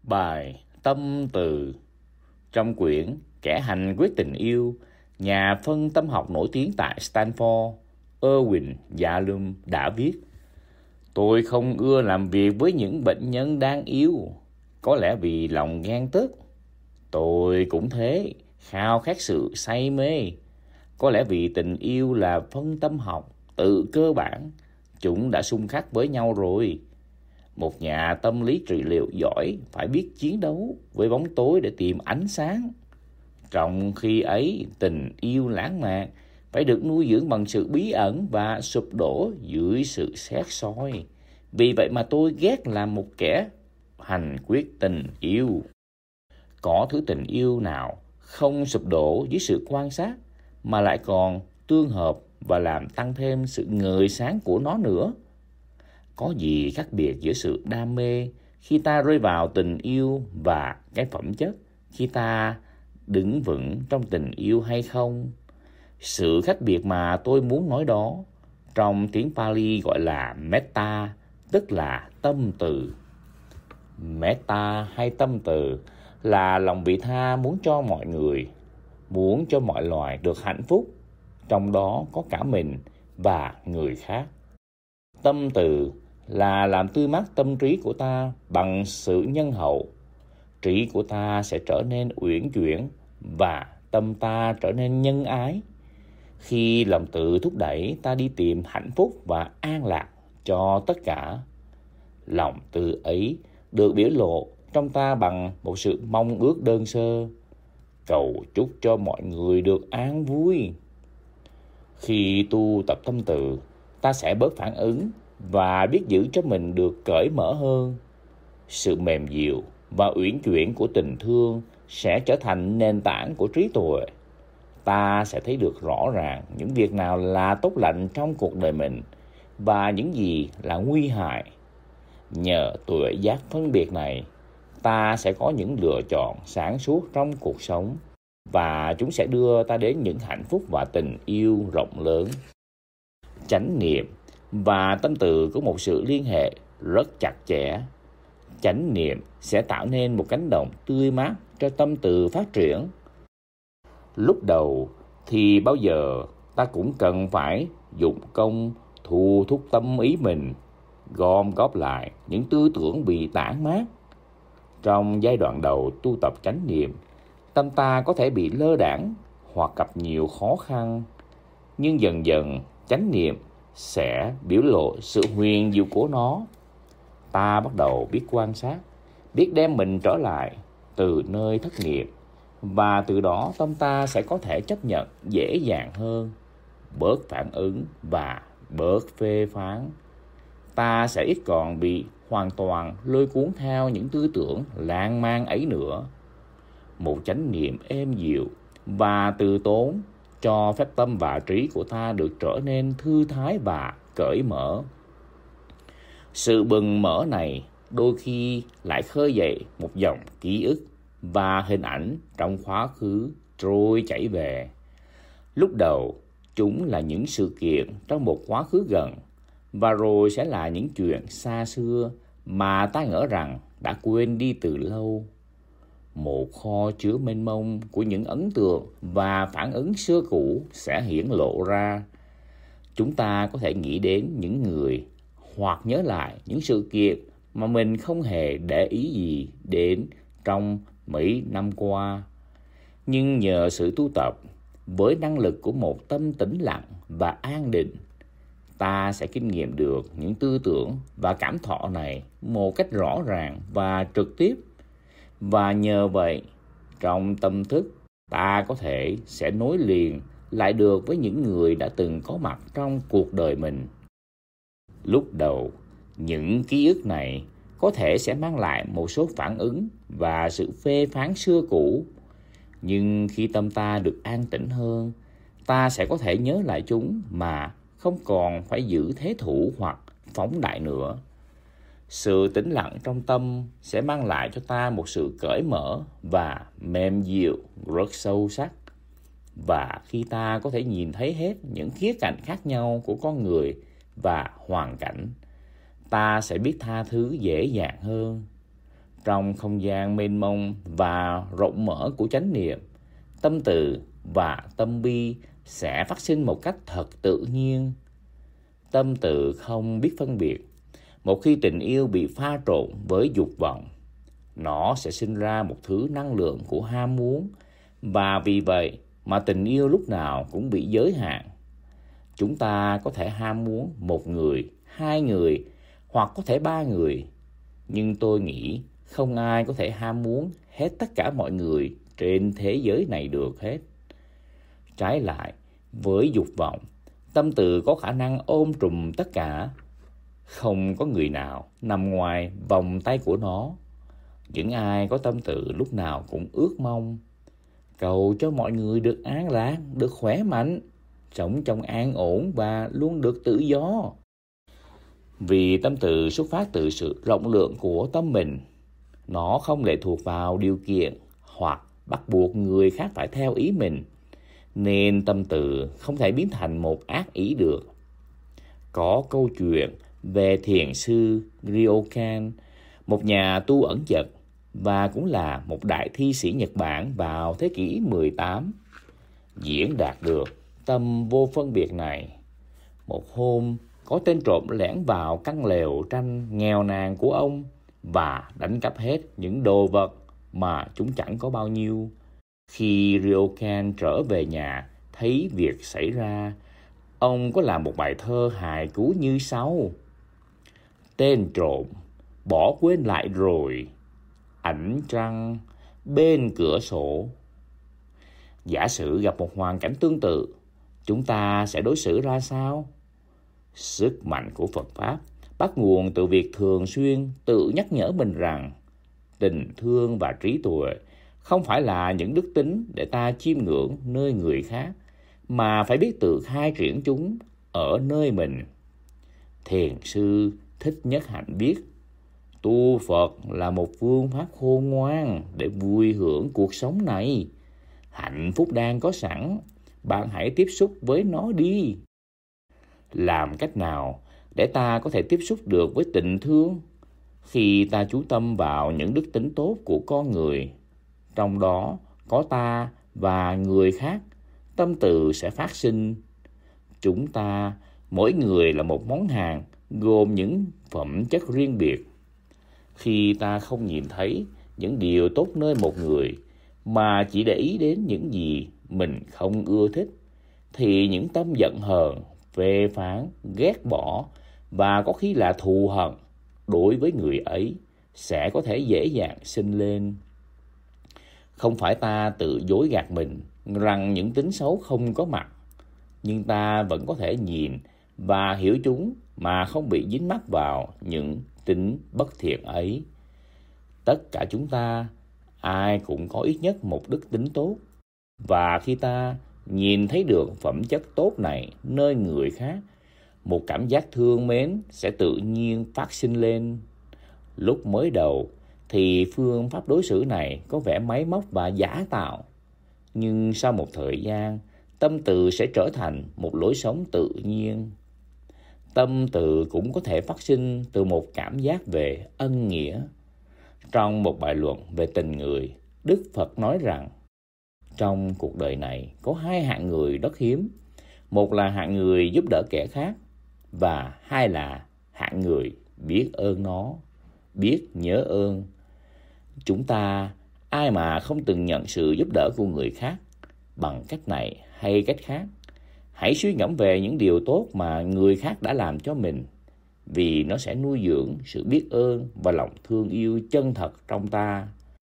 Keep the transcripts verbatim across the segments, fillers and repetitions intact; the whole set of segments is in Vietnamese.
Bài Tâm Từ trong quyển Kẻ hành quyết tình yêu, nhà phân tâm học nổi tiếng tại Stanford, Erwin Yalom đã viết: Tôi không ưa làm việc với những bệnh nhân đang yếu, có lẽ vì lòng ghen tức. Tôi cũng thế, khao khát sự say mê, có lẽ vì tình yêu là phân tâm học tự cơ bản, chúng đã xung khắc với nhau rồi. Một nhà tâm lý trị liệu giỏi phải biết chiến đấu với bóng tối để tìm ánh sáng. Trong khi ấy, tình yêu lãng mạn phải được nuôi dưỡng bằng sự bí ẩn và sụp đổ dưới sự xét soi. Vì vậy mà tôi ghét làm một kẻ hành quyết tình yêu. Có thứ tình yêu nào không sụp đổ dưới sự quan sát, mà lại còn tương hợp và làm tăng thêm sự ngời sáng của nó nữa? Có gì khác biệt giữa sự đam mê khi ta rơi vào tình yêu và cái phẩm chất khi ta đứng vững trong tình yêu hay không? Sự khác biệt mà tôi muốn nói đó trong tiếng Pali gọi là metta, tức là tâm từ. Metta hay tâm từ là lòng vị tha muốn cho mọi người, muốn cho mọi loài được hạnh phúc, trong đó có cả mình và người khác. Tâm từ là làm tươi mát tâm trí của ta bằng sự nhân hậu. Trí của ta sẽ trở nên uyển chuyển và tâm ta trở nên nhân ái. Khi lòng từ thúc đẩy ta đi tìm hạnh phúc và an lạc cho tất cả, lòng từ ấy được biểu lộ trong ta bằng một sự mong ước đơn sơ, cầu chúc cho mọi người được an vui. Khi tu tập tâm từ, ta sẽ bớt phản ứng và biết giữ cho mình được cởi mở hơn. Sự mềm dịu và uyển chuyển của tình thương sẽ trở thành nền tảng của trí tuệ. Ta sẽ thấy được rõ ràng những việc nào là tốt lành trong cuộc đời mình và những gì là nguy hại. Nhờ tuệ giác phân biệt này, ta sẽ có những lựa chọn sáng suốt trong cuộc sống, và chúng sẽ đưa ta đến những hạnh phúc và tình yêu rộng lớn. Chánh niệm và tâm từ có một sự liên hệ rất chặt chẽ. Chánh niệm sẽ tạo nên một cánh đồng tươi mát cho tâm từ phát triển. Lúc đầu thì bao giờ ta cũng cần phải dụng công thu thúc tâm ý mình, gom góp lại những tư tưởng bị tản mát. Trong giai đoạn đầu tu tập chánh niệm, tâm ta có thể bị lơ đãng hoặc gặp nhiều khó khăn, nhưng dần dần chánh niệm sẽ biểu lộ sự huyền diệu của nó. Ta bắt đầu biết quan sát, biết đem mình trở lại từ nơi thất nghiệp, và từ đó tâm ta sẽ có thể chấp nhận dễ dàng hơn, bớt phản ứng và bớt phê phán. Ta sẽ ít còn bị hoàn toàn lôi cuốn theo những tư tưởng lan man ấy nữa. Một chánh niệm êm dịu và từ tốn cho phép tâm và trí của ta được trở nên thư thái và cởi mở. Sự bừng mở này đôi khi lại khơi dậy một dòng ký ức và hình ảnh trong quá khứ trôi chảy về. Lúc đầu, chúng là những sự kiện trong một quá khứ gần, và rồi sẽ là những chuyện xa xưa mà ta ngỡ rằng đã quên đi từ lâu. Một kho chứa mênh mông của những ấn tượng và phản ứng xưa cũ sẽ hiển lộ ra. Chúng ta có thể nghĩ đến những người hoặc nhớ lại những sự kiện mà mình không hề để ý gì đến trong mấy năm qua. Nhưng nhờ sự tu tập, với năng lực của một tâm tĩnh lặng và an định, ta sẽ kinh nghiệm được những tư tưởng và cảm thọ này một cách rõ ràng và trực tiếp. Và nhờ vậy, trong tâm thức, ta có thể sẽ nối liền lại được với những người đã từng có mặt trong cuộc đời mình. Lúc đầu, những ký ức này có thể sẽ mang lại một số phản ứng và sự phê phán xưa cũ. Nhưng khi tâm ta được an tĩnh hơn, ta sẽ có thể nhớ lại chúng mà không còn phải giữ thế thủ hoặc phóng đại nữa. Sự tĩnh lặng trong tâm sẽ mang lại cho ta một sự cởi mở và mềm dịu rất sâu sắc. Và khi ta có thể nhìn thấy hết những khía cạnh khác nhau của con người và hoàn cảnh, ta sẽ biết tha thứ dễ dàng hơn. Trong không gian mênh mông và rộng mở của chánh niệm, tâm từ và tâm bi sẽ phát sinh một cách thật tự nhiên. Tâm từ không biết phân biệt. Một khi tình yêu bị pha trộn với dục vọng, nó sẽ sinh ra một thứ năng lượng của ham muốn, và vì vậy mà tình yêu lúc nào cũng bị giới hạn. Chúng ta có thể ham muốn một người, hai người hoặc có thể ba người, nhưng tôi nghĩ không ai có thể ham muốn hết tất cả mọi người trên thế giới này được hết. Trái lại, với dục vọng, tâm từ có khả năng ôm trùm tất cả. Không có người nào nằm ngoài vòng tay của nó. Những ai có tâm từ lúc nào cũng ước mong cầu cho mọi người được an lạc, được khỏe mạnh, sống trong an ổn và luôn được tự do. Vì tâm từ xuất phát từ sự rộng lượng của tâm mình, nó không lệ thuộc vào điều kiện hoặc bắt buộc người khác phải theo ý mình, nên tâm từ không thể biến thành một ác ý được. Có câu chuyện về thiền sư Ryokan, một nhà tu ẩn dật và cũng là một đại thi sĩ Nhật Bản vào thế kỷ mười tám, diễn đạt được tâm vô phân biệt này. Một hôm, có tên trộm lẻn vào căn lều tranh nghèo nàn của ông và đánh cắp hết những đồ vật mà chúng chẳng có bao nhiêu. Khi Ryokan trở về nhà thấy việc xảy ra, ông có làm một bài thơ hài cú như sau: Tên trộm bỏ quên lại rồi, ảnh trăng bên cửa sổ. Giả sử gặp một hoàn cảnh tương tự, chúng ta sẽ đối xử ra sao? Sức mạnh của Phật Pháp bắt nguồn từ việc thường xuyên tự nhắc nhở mình rằng tình thương và trí tuệ không phải là những đức tính để ta chiêm ngưỡng nơi người khác, mà phải biết tự khai triển chúng ở nơi mình. Thiền sư Thích Nhất Hạnh viết: tu Phật là một phương pháp khôn ngoan để vui hưởng cuộc sống này. Hạnh phúc đang có sẵn, bạn hãy tiếp xúc với nó đi. Làm cách nào để ta có thể tiếp xúc được với tình thương? Khi ta chú tâm vào những đức tính tốt của con người, trong đó có ta và người khác, tâm từ sẽ phát sinh. Chúng ta, mỗi người là một món hàng gồm những phẩm chất riêng biệt. Khi ta không nhìn thấy những điều tốt nơi một người, mà chỉ để ý đến những gì mình không ưa thích, thì những tâm giận hờn, phê phán, ghét bỏ và có khi là thù hận đối với người ấy sẽ có thể dễ dàng sinh lên. Không phải ta tự dối gạt mình rằng những tính xấu không có mặt, nhưng ta vẫn có thể nhìn và hiểu chúng mà không bị dính mắc vào những tính bất thiện ấy. Tất cả chúng ta, ai cũng có ít nhất một đức tính tốt, và khi ta nhìn thấy được phẩm chất tốt này nơi người khác, một cảm giác thương mến sẽ tự nhiên phát sinh lên. Lúc mới đầu thì phương pháp đối xử này có vẻ máy móc và giả tạo, nhưng sau một thời gian, tâm từ sẽ trở thành một lối sống tự nhiên. Tâm từ cũng có thể phát sinh từ một cảm giác về ân nghĩa. Trong một bài luận về tình người, Đức Phật nói rằng trong cuộc đời này có hai hạng người rất hiếm. Một là hạng người giúp đỡ kẻ khác, và hai là hạng người biết ơn nó, biết nhớ ơn. Chúng ta, ai mà không từng nhận sự giúp đỡ của người khác bằng cách này hay cách khác, hãy suy ngẫm về những điều tốt mà người khác đã làm cho mình, vì nó sẽ nuôi dưỡng sự biết ơn và lòng thương yêu chân thật trong ta.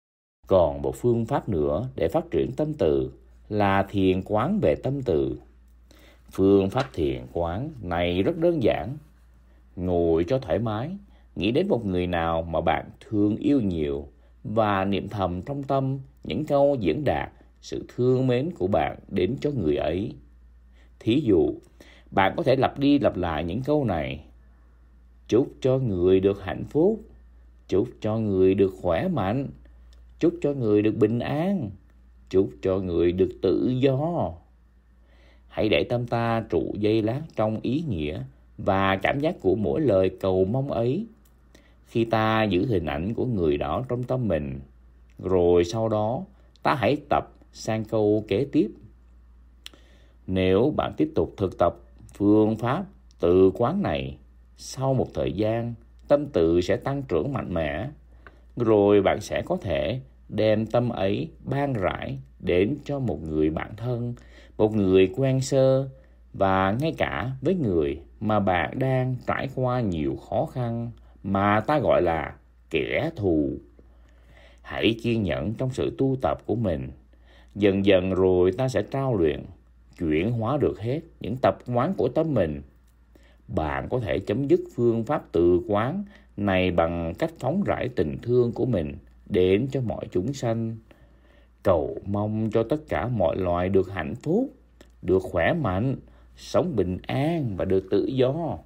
Còn một phương pháp nữa để phát triển tâm từ là thiền quán về tâm từ. Phương pháp thiền quán này rất đơn giản. Ngồi cho thoải mái, nghĩ đến một người nào mà bạn thương yêu nhiều và niệm thầm trong tâm những câu diễn đạt sự thương mến của bạn đến cho người ấy. Thí dụ, bạn có thể lặp đi lặp lại những câu này: chúc cho người được hạnh phúc, chúc cho người được khỏe mạnh, chúc cho người được bình an, chúc cho người được tự do. Hãy để tâm ta trụ giây lát trong ý nghĩa và cảm giác của mỗi lời cầu mong ấy. khi ta giữ hình ảnh của người đó trong tâm mình. Rồi sau đó, ta hãy tập sang câu kế tiếp. Nếu bạn tiếp tục thực tập phương pháp tự quán này, sau một thời gian, tâm tự sẽ tăng trưởng mạnh mẽ. Rồi bạn sẽ có thể đem tâm ấy ban rãi đến cho một người bạn thân, một người quen sơ, và ngay cả với người mà bạn đang trải qua nhiều khó khăn mà ta gọi là kẻ thù. Hãy kiên nhẫn trong sự tu tập của mình. Dần dần rồi ta sẽ trao luyện, chuyển hóa được hết những tập quán của tâm mình. Bạn có thể chấm dứt phương pháp tự quán này bằng cách phóng rải tình thương của mình đến cho mọi chúng sanh. Cầu mong cho tất cả mọi loài được hạnh phúc, được khỏe mạnh, sống bình an và được tự do.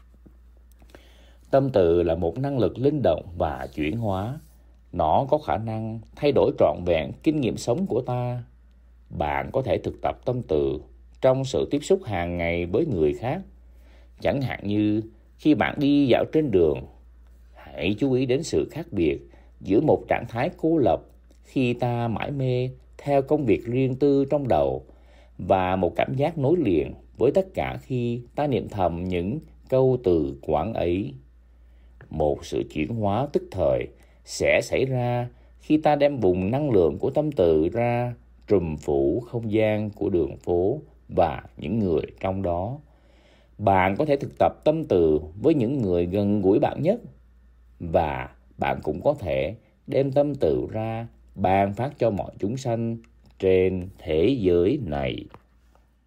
Tâm từ là một năng lực linh động và chuyển hóa. Nó có khả năng thay đổi trọn vẹn kinh nghiệm sống của ta. Bạn có thể thực tập tâm từ trong sự tiếp xúc hàng ngày với người khác. Chẳng hạn như khi bạn đi dạo trên đường, hãy chú ý đến sự khác biệt giữa một trạng thái cô lập khi ta mải mê theo công việc riêng tư trong đầu và một cảm giác nối liền với tất cả khi ta niệm thầm những câu từ quán ấy. Một sự chuyển hóa tức thời sẽ xảy ra khi ta đem vùng năng lượng của tâm từ ra trùm phủ không gian của đường phố và những người trong đó. Bạn có thể thực tập tâm từ với những người gần gũi bạn nhất, và bạn cũng có thể đem tâm từ ra ban phát cho mọi chúng sanh trên thế giới này.